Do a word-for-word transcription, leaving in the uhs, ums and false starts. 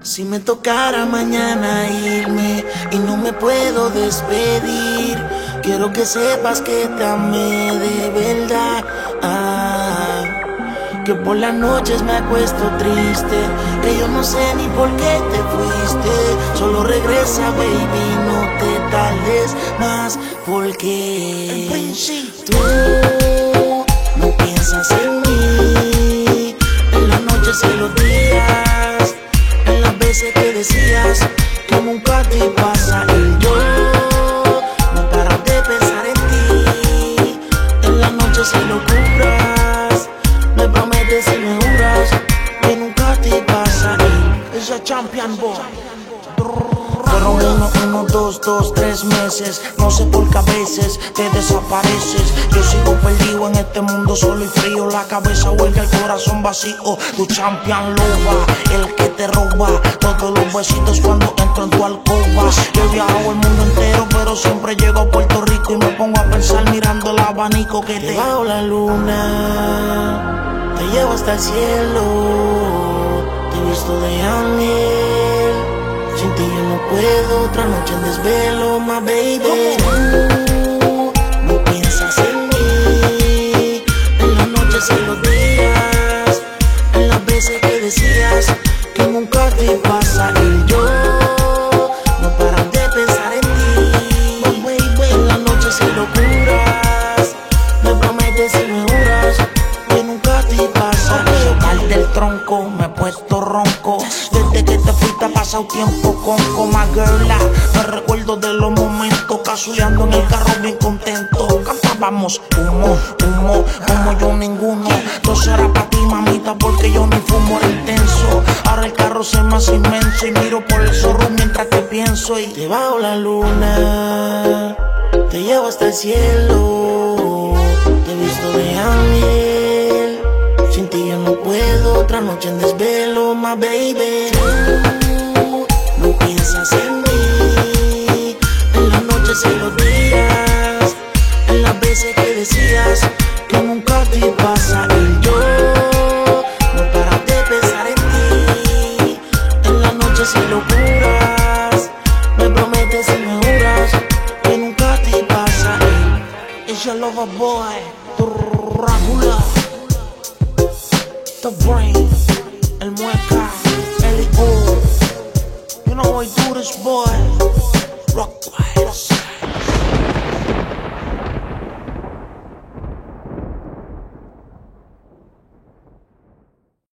Si me tocara mañana irme y no me puedo despedir, quiero que sepas que te amé de verdad. Ah, que por las noches me acuesto triste, que yo no sé ni por qué te fuiste. Solo regresa, baby, no te tardes más, porque tú no piensas en mí en las noches y los días, en las veces que decías que nunca te pasa, y yo no paro de pensar en ti. En las noches y locuras me prometes y me juras que nunca te pasa. Es a champion boy. Fueron uno, uno, dos, dos, tres meses. No sé por qué a veces te desapareces. Yo sigo perdido en este mundo solo y frío. La cabeza huelga, el corazón vacío. Tu champion loba, el que te roba todos los besitos cuando entro en tu alcoba. Yo he viajado el mundo entero, pero siempre llego a Puerto Rico y me pongo a pensar mirando el abanico que te bajo la luna, te llevo hasta el cielo. Te he visto de ángel, sin ti yo no puedo, otra noche en desvelo, my baby. Tú no piensas en mí en las noches y los días, en las veces que decías que nunca te pasa, y yo no paro de pensar en ti. Oh, baby, en las noches y locuras me prometes y me juras que nunca te pasa. Mal del tronco, me he puesto ronco desde que te fuiste, ha pasado tiempo con coma girla. Me recuerdo de los momentos casuleando en el carro bien contento. Cantábamos humo, humo, como yo ninguno. Dos horas para ti, mamita, porque yo ni fumo, era intenso. Ahora el carro se me hace inmenso y miro por el zorro mientras te pienso. Y te bajo la luna, te llevo hasta el cielo. Te he visto de ángel, sin ti yo no puedo, otra noche en desvelo, my baby. Tú no piensas en mí en las noches y los días, en las veces que decías que nunca te pasa, y yo no paro de pensar en ti. En las noches y locuras me prometes y me juras que nunca te pasa. It's your lover boy, Dracula, The Brain, el Mueca, el I O. You know I do this, boy. Rock Wise.